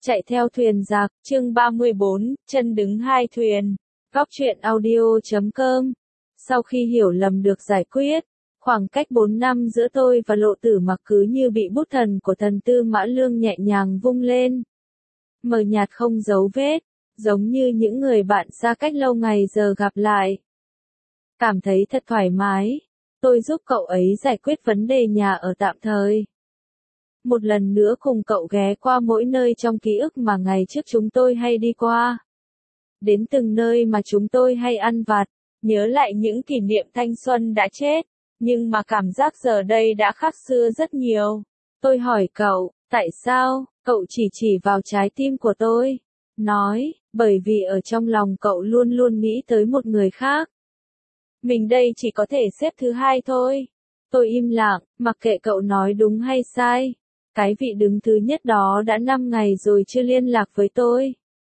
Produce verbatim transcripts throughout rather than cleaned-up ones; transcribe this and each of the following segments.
Chạy theo thuyền giặc, chương ba mươi bốn, chân đứng hai thuyền. Góc truyện audio chấm com. Sau khi hiểu lầm được giải quyết, khoảng cách bốn năm giữa tôi và Lộ Tử Mặc cứ như bị bút thần của thần Tư Mã Lương nhẹ nhàng vung lên. Mờ nhạt không dấu vết, giống như những người bạn xa cách lâu ngày giờ gặp lại. Cảm thấy thật thoải mái, tôi giúp cậu ấy giải quyết vấn đề nhà ở tạm thời. Một lần nữa cùng cậu ghé qua mỗi nơi trong ký ức mà ngày trước chúng tôi hay đi qua. Đến từng nơi mà chúng tôi hay ăn vặt, nhớ lại những kỷ niệm thanh xuân đã chết, nhưng mà cảm giác giờ đây đã khác xưa rất nhiều. Tôi hỏi cậu, tại sao? Cậu chỉ chỉ vào trái tim của tôi. Nói, bởi vì ở trong lòng cậu luôn luôn nghĩ tới một người khác. Mình đây chỉ có thể xếp thứ hai thôi. Tôi im lặng, mặc kệ cậu nói đúng hay sai. Cái vị đứng thứ nhất đó đã năm ngày rồi chưa liên lạc với tôi.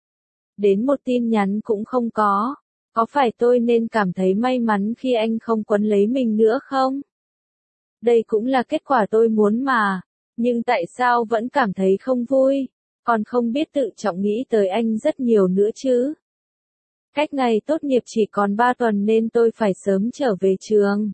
Đến một tin nhắn cũng không có. Có phải tôi nên cảm thấy may mắn khi anh không quấn lấy mình nữa không? Đây cũng là kết quả tôi muốn mà. Nhưng tại sao vẫn cảm thấy không vui? Còn không biết tự trọng nghĩ tới anh rất nhiều nữa chứ. Cách ngày tốt nghiệp chỉ còn ba tuần nên tôi phải sớm trở về trường.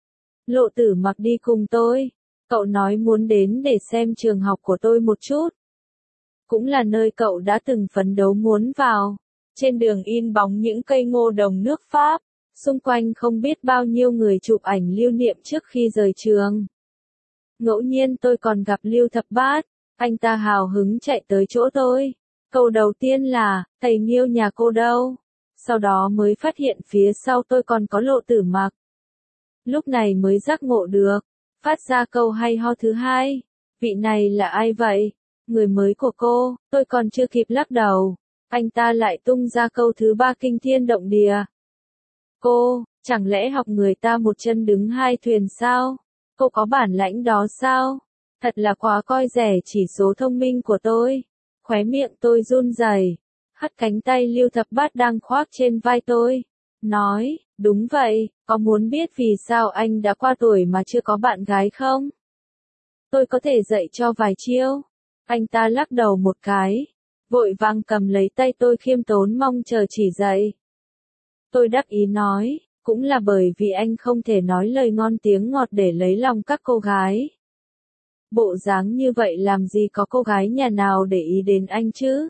Lộ Tử Mặc đi cùng tôi. Cậu nói muốn đến để xem trường học của tôi một chút. Cũng là nơi cậu đã từng phấn đấu muốn vào. Trên đường in bóng những cây ngô đồng nước Pháp. Xung quanh không biết bao nhiêu người chụp ảnh lưu niệm trước khi rời trường. Ngẫu nhiên tôi còn gặp Lưu Thập Bát. Anh ta hào hứng chạy tới chỗ tôi. Câu đầu tiên là, thầy Nghiêu nhà cô đâu? Sau đó mới phát hiện phía sau tôi còn có Lộ Tử Mặc. Lúc này mới giác ngộ được. Phát ra câu hay ho thứ hai. Vị này là ai vậy? Người mới của cô. Tôi còn chưa kịp lắc đầu. Anh ta lại tung ra câu thứ ba kinh thiên động địa. Cô, chẳng lẽ học người ta một chân đứng hai thuyền sao? Cô có bản lãnh đó sao? Thật là quá coi rẻ chỉ số thông minh của tôi. Khóe miệng tôi run rẩy, hất cánh tay Lưu Thập Bát đang khoác trên vai tôi. Nói, đúng vậy, có muốn biết vì sao anh đã qua tuổi mà chưa có bạn gái không? Tôi có thể dạy cho vài chiêu. Anh ta lắc đầu một cái, vội vàng cầm lấy tay tôi khiêm tốn mong chờ chỉ dạy. Tôi đắc ý nói, cũng là bởi vì anh không thể nói lời ngon tiếng ngọt để lấy lòng các cô gái. Bộ dáng như vậy làm gì có cô gái nhà nào để ý đến anh chứ?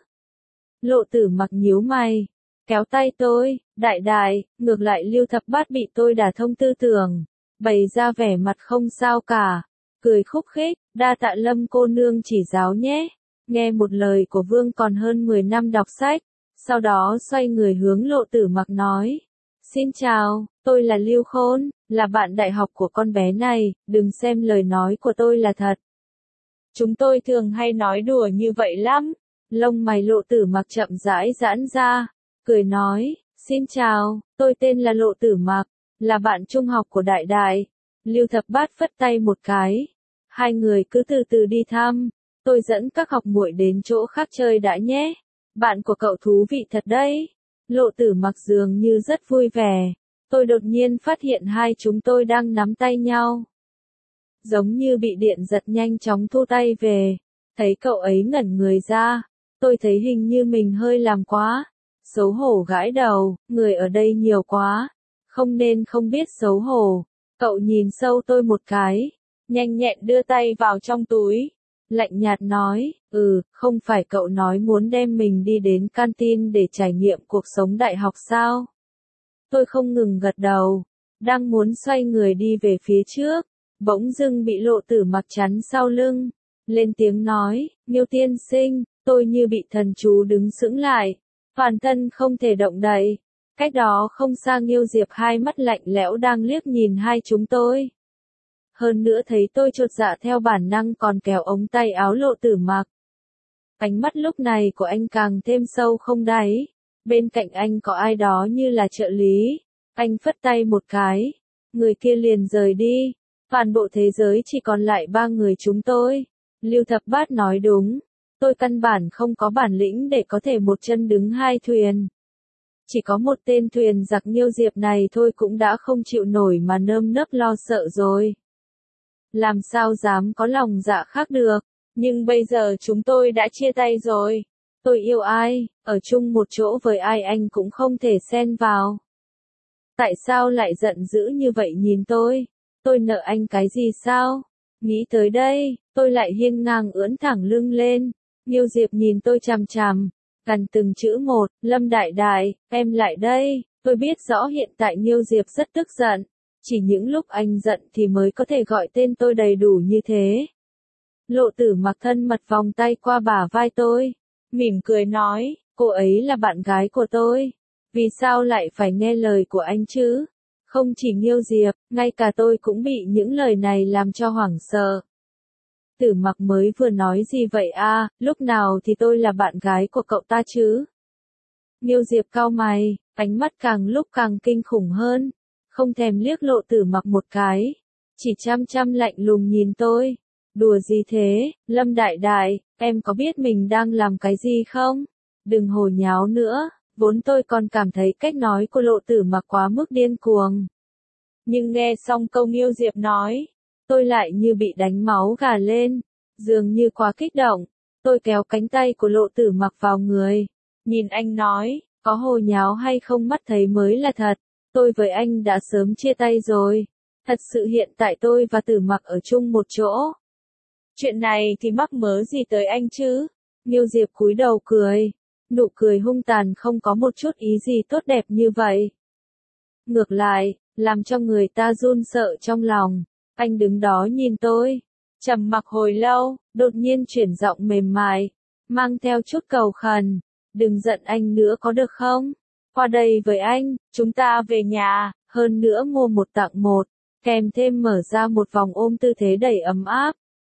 Lộ Tử Mặc nhíu mày, kéo tay tôi, đại đại, ngược lại Lưu Thập Bát bị tôi đả thông tư tưởng, bày ra vẻ mặt không sao cả, cười khúc khích, đa tạ Lâm cô nương chỉ giáo nhé. Nghe một lời của Vương còn hơn mười năm đọc sách, sau đó xoay người hướng Lộ Tử Mặc nói, xin chào, tôi là Lưu Khôn, là bạn đại học của con bé này, đừng xem lời nói của tôi là thật. Chúng tôi thường hay nói đùa như vậy lắm. Lông mày Lộ Tử Mặc chậm rãi giãn ra, cười nói, xin chào, tôi tên là Lộ Tử Mặc, là bạn trung học của đại đại. Lưu Thập Bát phất tay một cái. Hai người cứ từ từ đi thăm, tôi dẫn các học muội đến chỗ khác chơi đã nhé. Bạn của cậu thú vị thật đấy. Lộ Tử Mặc dường như rất vui vẻ. Tôi đột nhiên phát hiện hai chúng tôi đang nắm tay nhau. Giống như bị điện giật nhanh chóng thu tay về. Thấy cậu ấy ngẩn người ra. Tôi thấy hình như mình hơi làm quá. Xấu hổ gãi đầu, người ở đây nhiều quá. Không nên không biết xấu hổ. Cậu nhìn sâu tôi một cái. Nhanh nhẹn đưa tay vào trong túi. Lạnh nhạt nói, ừ, không phải cậu nói muốn đem mình đi đến canteen để trải nghiệm cuộc sống đại học sao? Tôi không ngừng gật đầu. Đang muốn xoay người đi về phía trước. Bỗng dưng bị Lộ Tử Mặc chắn sau lưng. Lên tiếng nói, Nghiêu tiên sinh. Tôi như bị thần chú đứng sững lại, toàn thân không thể động đậy. Cách đó không xa Nghiêu Diệp hai mắt lạnh lẽo đang liếc nhìn hai chúng tôi. Hơn nữa thấy tôi chột dạ theo bản năng còn kéo ống tay áo Lộ Tử Mặc. Ánh mắt lúc này của anh càng thêm sâu không đáy. Bên cạnh anh có ai đó như là trợ lý. Anh phất tay một cái, người kia liền rời đi. Toàn bộ thế giới chỉ còn lại ba người chúng tôi. Lưu Thập Bát nói đúng. Tôi căn bản không có bản lĩnh để có thể một chân đứng hai thuyền. Chỉ có một tên thuyền giặc Nghiêu Diệp này thôi cũng đã không chịu nổi mà nơm nớp lo sợ rồi. Làm sao dám có lòng dạ khác được. Nhưng bây giờ chúng tôi đã chia tay rồi. Tôi yêu ai, ở chung một chỗ với ai anh cũng không thể xen vào. Tại sao lại giận dữ như vậy nhìn tôi? Tôi nợ anh cái gì sao? Nghĩ tới đây, tôi lại hiên ngang ưỡn thẳng lưng lên. Nghiêu Diệp nhìn tôi chằm chằm, gần từng chữ một, Lâm Đại Đại, em lại đây. Tôi biết rõ hiện tại Nghiêu Diệp rất tức giận. Chỉ những lúc anh giận thì mới có thể gọi tên tôi đầy đủ như thế. Lộ Tử Mặc thân mật vòng tay qua bả vai tôi, mỉm cười nói, cô ấy là bạn gái của tôi. Vì sao lại phải nghe lời của anh chứ? Không chỉ Nghiêu Diệp, ngay cả tôi cũng bị những lời này làm cho hoảng sợ. Tử Mặc mới vừa nói gì vậy à, lúc nào thì tôi là bạn gái của cậu ta chứ? Nghiêu Diệp cau mày, ánh mắt càng lúc càng kinh khủng hơn, không thèm liếc Lộ Tử Mặc một cái, chỉ chăm chăm lạnh lùng nhìn tôi. Đùa gì thế, Lâm Đại Đại, em có biết mình đang làm cái gì không? Đừng hồ nháo nữa, vốn tôi còn cảm thấy cách nói của Lộ Tử Mặc quá mức điên cuồng. Nhưng nghe xong câu Nghiêu Diệp nói, tôi lại như bị đánh máu gà lên, dường như quá kích động. Tôi kéo cánh tay của Lộ Tử Mặc vào người, nhìn anh nói, có hồ nháo hay không mắt thấy mới là thật, tôi với anh đã sớm chia tay rồi. Thật sự hiện tại tôi và Tử Mặc ở chung một chỗ. Chuyện này thì mắc mớ gì tới anh chứ? Nghiêu Diệp cúi đầu cười, nụ cười hung tàn không có một chút ý gì tốt đẹp như vậy. Ngược lại, làm cho người ta run sợ trong lòng. Anh đứng đó nhìn tôi, trầm mặc hồi lâu, đột nhiên chuyển giọng mềm mại, mang theo chút cầu khẩn. Đừng giận anh nữa có được không? Qua đây với anh, chúng ta về nhà, hơn nữa mua một tặng một, kèm thêm mở ra một vòng ôm tư thế đầy ấm áp.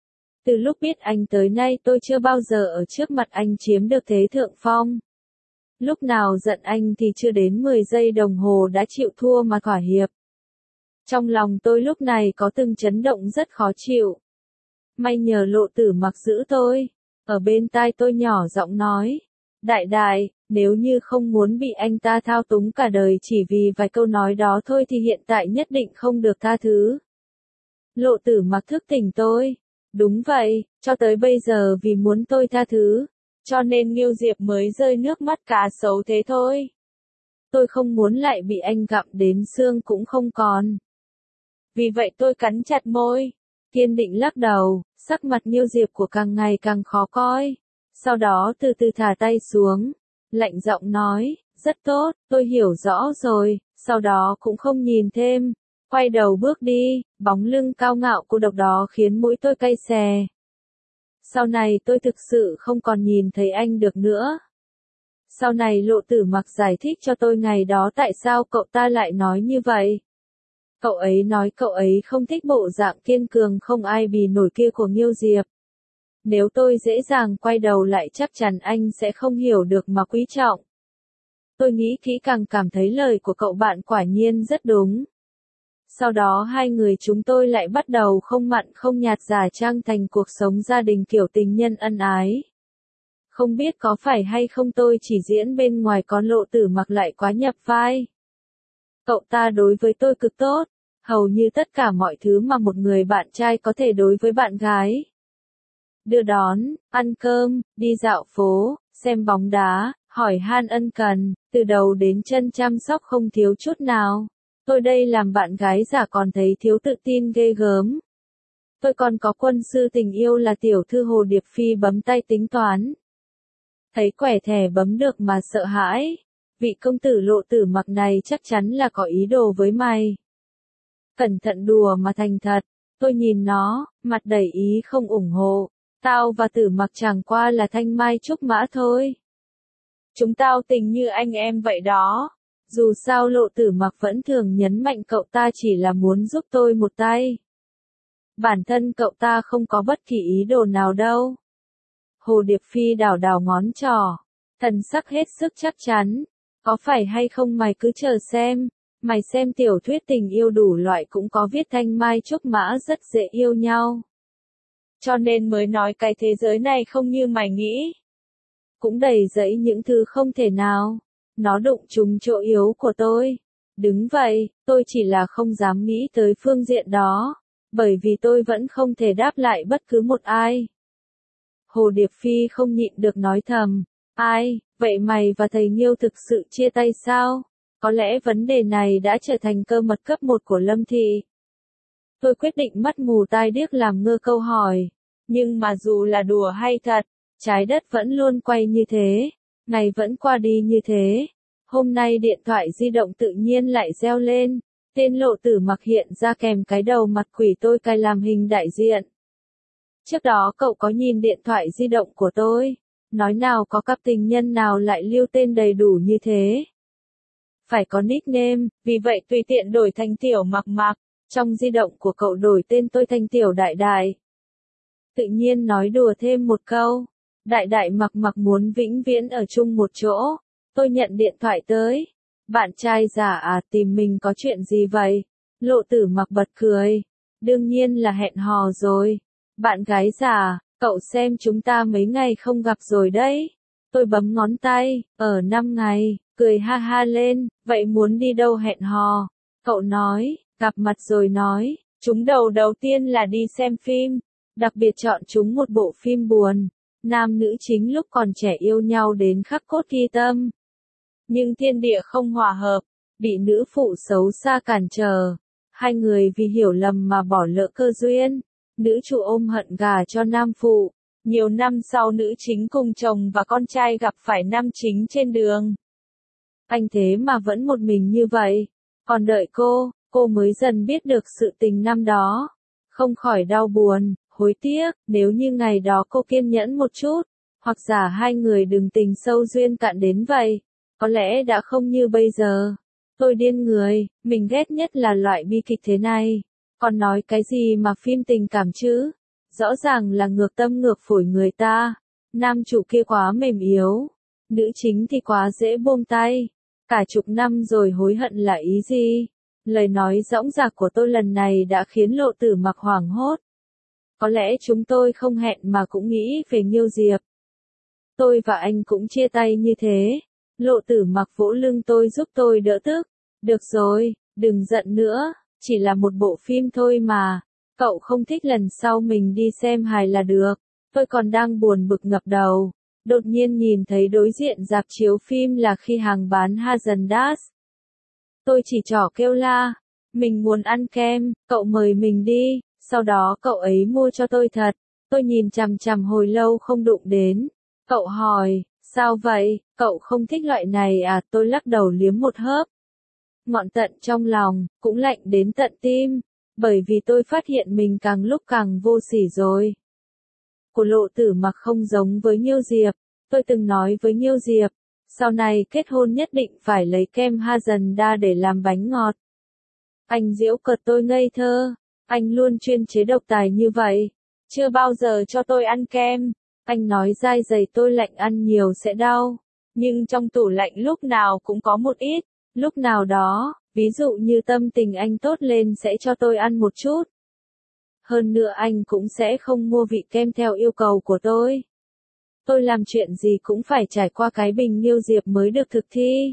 Từ lúc biết anh tới nay tôi chưa bao giờ ở trước mặt anh chiếm được thế thượng phong. Lúc nào giận anh thì chưa đến mười giây đồng hồ đã chịu thua mà thỏa hiệp. Trong lòng tôi lúc này có từng chấn động rất khó chịu. May nhờ Lộ Tử Mặc giữ tôi. Ở bên tai tôi nhỏ giọng nói. Đại Đại, nếu như không muốn bị anh ta thao túng cả đời chỉ vì vài câu nói đó thôi thì hiện tại nhất định không được tha thứ. Lộ Tử Mặc thức tỉnh tôi. Đúng vậy, cho tới bây giờ vì muốn tôi tha thứ, cho nên Nghiêu Diệp mới rơi nước mắt cá sấu thế thôi. Tôi không muốn lại bị anh gặm đến xương cũng không còn. Vì vậy tôi cắn chặt môi, kiên định lắc đầu, sắc mặt Nghiêu Diệp của càng ngày càng khó coi. Sau đó từ từ thả tay xuống, lạnh giọng nói, rất tốt, tôi hiểu rõ rồi, sau đó cũng không nhìn thêm. Quay đầu bước đi, bóng lưng cao ngạo cô độc đó khiến mũi tôi cay xè. Sau này tôi thực sự không còn nhìn thấy anh được nữa. Sau này Lộ Tử Mặc giải thích cho tôi ngày đó tại sao cậu ta lại nói như vậy. Cậu ấy nói cậu ấy không thích bộ dạng kiên cường không ai bì nổi kia của Nghiêu Diệp. Nếu tôi dễ dàng quay đầu lại chắc chắn anh sẽ không hiểu được mà quý trọng. Tôi nghĩ kỹ càng cảm thấy lời của cậu bạn quả nhiên rất đúng. Sau đó hai người chúng tôi lại bắt đầu không mặn không nhạt giả trang thành cuộc sống gia đình kiểu tình nhân ân ái. Không biết có phải hay không tôi chỉ diễn bên ngoài con Lộ Tử Mặc lại quá nhập vai. Cậu ta đối với tôi cực tốt, hầu như tất cả mọi thứ mà một người bạn trai có thể đối với bạn gái. Đưa đón, ăn cơm, đi dạo phố, xem bóng đá, hỏi han ân cần, từ đầu đến chân chăm sóc không thiếu chút nào. Tôi đây làm bạn gái giả còn thấy thiếu tự tin ghê gớm. Tôi còn có quân sư tình yêu là tiểu thư Hồ Điệp Phi bấm tay tính toán. Thấy quẻ thẻ bấm được mà sợ hãi. Vị công tử Lộ Tử Mặc này chắc chắn là có ý đồ với mày. Cẩn thận đùa mà thành thật. Tôi nhìn nó, mặt đầy ý không ủng hộ. Tao và Tử Mặc chẳng qua là thanh mai trúc mã thôi. Chúng tao tình như anh em vậy đó. Dù sao Lộ Tử Mặc vẫn thường nhấn mạnh cậu ta chỉ là muốn giúp tôi một tay. Bản thân cậu ta không có bất kỳ ý đồ nào đâu. Hồ Điệp Phi đảo đảo ngón trỏ, thần sắc hết sức chắc chắn. Có phải hay không mày cứ chờ xem, mày xem tiểu thuyết tình yêu đủ loại cũng có viết thanh mai trúc mã rất dễ yêu nhau. Cho nên mới nói cái thế giới này không như mày nghĩ. Cũng đầy dẫy những thứ không thể nào. Nó đụng trúng chỗ yếu của tôi. Đứng vậy, tôi chỉ là không dám nghĩ tới phương diện đó. Bởi vì tôi vẫn không thể đáp lại bất cứ một ai. Hồ Điệp Phi không nhịn được nói thầm, ai, vậy mày và thầy Nghiêu thực sự chia tay sao? Có lẽ vấn đề này đã trở thành cơ mật cấp một của Lâm Thị. Tôi quyết định mắt mù tai điếc làm ngơ câu hỏi. Nhưng mà dù là đùa hay thật, trái đất vẫn luôn quay như thế, ngày vẫn qua đi như thế. Hôm nay điện thoại di động tự nhiên lại reo lên, tên Lộ Tử Mặc hiện ra kèm cái đầu mặt quỷ tôi cài làm hình đại diện. Trước đó cậu có nhìn điện thoại di động của tôi, nói nào có cặp tình nhân nào lại lưu tên đầy đủ như thế. Phải có nickname, vì vậy tùy tiện đổi thành Tiểu Mặc Mặc, trong di động của cậu đổi tên tôi thành Tiểu Đại Đại. Tự nhiên nói đùa thêm một câu, Đại Đại Mặc Mặc muốn vĩnh viễn ở chung một chỗ. Tôi nhận điện thoại tới, bạn trai già à, tìm mình có chuyện gì vậy? Lộ Tử Mặc bật cười, đương nhiên là hẹn hò rồi. Bạn gái già, cậu xem chúng ta mấy ngày không gặp rồi đấy. Tôi bấm ngón tay, ở năm ngày, cười ha ha lên, vậy muốn đi đâu hẹn hò? Cậu nói, gặp mặt rồi nói, chúng đầu đầu tiên là đi xem phim, đặc biệt chọn chúng một bộ phim buồn, nam nữ chính lúc còn trẻ yêu nhau đến khắc cốt ghi tâm. Nhưng thiên địa không hòa hợp, bị nữ phụ xấu xa cản trở, hai người vì hiểu lầm mà bỏ lỡ cơ duyên, nữ chủ ôm hận gả cho nam phụ. Nhiều năm sau nữ chính cùng chồng và con trai gặp phải nam chính trên đường. Anh thế mà vẫn một mình như vậy, còn đợi cô, cô mới dần biết được sự tình năm đó. Không khỏi đau buồn, hối tiếc, nếu như ngày đó cô kiên nhẫn một chút, hoặc giả hai người đừng tình sâu duyên cạn đến vậy, có lẽ đã không như bây giờ. Tôi điên người, mình ghét nhất là loại bi kịch thế này, còn nói cái gì mà phim tình cảm chứ? Rõ ràng là ngược tâm ngược phổi người ta, nam chủ kia quá mềm yếu, nữ chính thì quá dễ buông tay, cả chục năm rồi hối hận là ý gì? Lời nói dõng dạc của tôi lần này đã khiến Lộ Tử Mặc hoảng hốt. Có lẽ chúng tôi không hẹn mà cũng nghĩ về Nghiêu Diệp. Tôi và anh cũng chia tay như thế. Lộ Tử Mặc vỗ lưng tôi giúp tôi đỡ tức. Được rồi, đừng giận nữa, chỉ là một bộ phim thôi mà. Cậu không thích lần sau mình đi xem hài là được. Tôi còn đang buồn bực ngập đầu. Đột nhiên nhìn thấy đối diện rạp chiếu phim là khi hàng bán Häagen-Dazs. Tôi chỉ trỏ kêu la, mình muốn ăn kem, cậu mời mình đi, sau đó cậu ấy mua cho tôi thật. Tôi nhìn chằm chằm hồi lâu không đụng đến. Cậu hỏi, sao vậy, cậu không thích loại này à? Tôi lắc đầu liếm một hớp. Ngọn tận trong lòng, cũng lạnh đến tận tim, bởi vì tôi phát hiện mình càng lúc càng vô sỉ rồi. Của Lộ Tử Mặc không giống với Nghiêu Diệp, tôi từng nói với Nghiêu Diệp, sau này kết hôn nhất định phải lấy kem Häagen-Dazs để làm bánh ngọt. Anh giễu cợt tôi ngây thơ, anh luôn chuyên chế độc tài như vậy, chưa bao giờ cho tôi ăn kem. Anh nói dai dày tôi lạnh ăn nhiều sẽ đau, nhưng trong tủ lạnh lúc nào cũng có một ít, lúc nào đó, ví dụ như tâm tình anh tốt lên sẽ cho tôi ăn một chút. Hơn nữa anh cũng sẽ không mua vị kem theo yêu cầu của tôi. Tôi làm chuyện gì cũng phải trải qua cái bình Nghiêu Diệp mới được thực thi.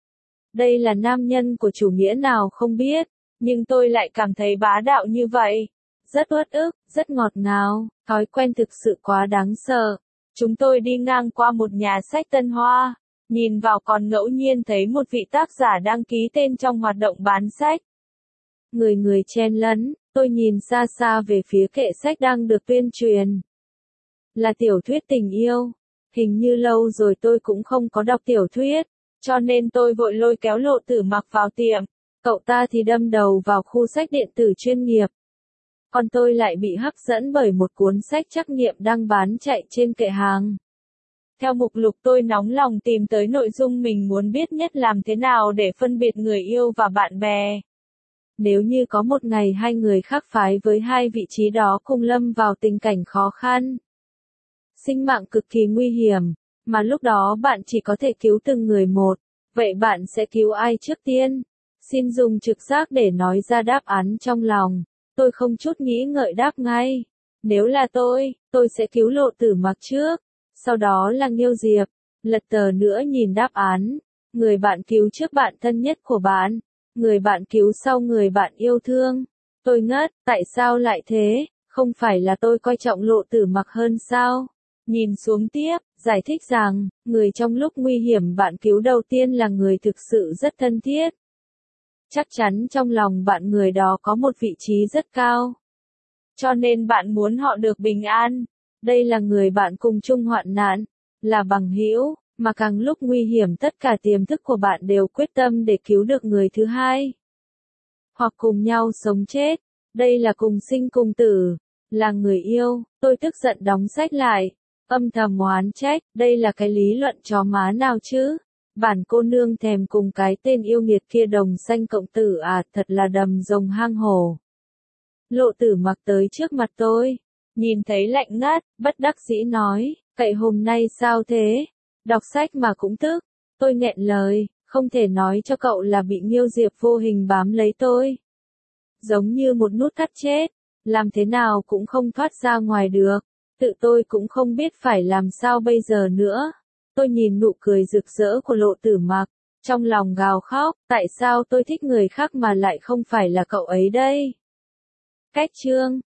Đây là nam nhân của chủ nghĩa nào không biết, nhưng tôi lại cảm thấy bá đạo như vậy. Rất uất ức, rất ngọt ngào, thói quen thực sự quá đáng sợ. Chúng tôi đi ngang qua một nhà sách Tân Hoa, nhìn vào còn ngẫu nhiên thấy một vị tác giả đăng ký tên trong hoạt động bán sách. Người người chen lấn, tôi nhìn xa xa về phía kệ sách đang được tuyên truyền. Là tiểu thuyết tình yêu. Hình như lâu rồi tôi cũng không có đọc tiểu thuyết, cho nên tôi vội lôi kéo Lộ Tử Mặc vào tiệm. Cậu ta thì đâm đầu vào khu sách điện tử chuyên nghiệp. Còn tôi lại bị hấp dẫn bởi một cuốn sách trắc nghiệm đang bán chạy trên kệ hàng. Theo mục lục tôi nóng lòng tìm tới nội dung mình muốn biết nhất, làm thế nào để phân biệt người yêu và bạn bè. Nếu như có một ngày hai người khác phái với hai vị trí đó cùng lâm vào tình cảnh khó khăn, sinh mạng cực kỳ nguy hiểm, mà lúc đó bạn chỉ có thể cứu từng người một, vậy bạn sẽ cứu ai trước tiên? Xin dùng trực giác để nói ra đáp án trong lòng. Tôi không chút nghĩ ngợi đáp ngay. Nếu là tôi, tôi sẽ cứu Lộ Tử Mặc trước, sau đó là Nghiêu Diệp. Lật tờ nữa nhìn đáp án. Người bạn cứu trước bạn thân nhất của bạn, người bạn cứu sau người bạn yêu thương. Tôi ngất, tại sao lại thế? Không phải là tôi coi trọng Lộ Tử Mặc hơn sao? Nhìn xuống tiếp, giải thích rằng, người trong lúc nguy hiểm bạn cứu đầu tiên là người thực sự rất thân thiết. Chắc chắn trong lòng bạn người đó có một vị trí rất cao. Cho nên bạn muốn họ được bình an. Đây là người bạn cùng chung hoạn nạn, là bằng hữu, mà càng lúc nguy hiểm tất cả tiềm thức của bạn đều quyết tâm để cứu được người thứ hai. Hoặc cùng nhau sống chết, đây là cùng sinh cùng tử, là người yêu. Tôi tức giận đóng sách lại, âm thầm oán trách, đây là cái lý luận chó má nào chứ? Bản cô nương thèm cùng cái tên yêu nghiệt kia đồng sanh cộng tử à, thật là đầm rồng hang hổ. Lộ Tử Mặc tới trước mặt tôi, nhìn thấy lạnh ngắt, bất đắc dĩ nói, cậy hôm nay sao thế? Đọc sách mà cũng tức. Tôi nghẹn lời, không thể nói cho cậu là bị Nghiêu Diệp vô hình bám lấy tôi. Giống như một nút thắt chết, làm thế nào cũng không thoát ra ngoài được. Tự tôi cũng không biết phải làm sao bây giờ nữa. Tôi nhìn nụ cười rực rỡ của Lộ Tử Mặc, trong lòng gào khóc, tại sao tôi thích người khác mà lại không phải là cậu ấy đây? Cách chương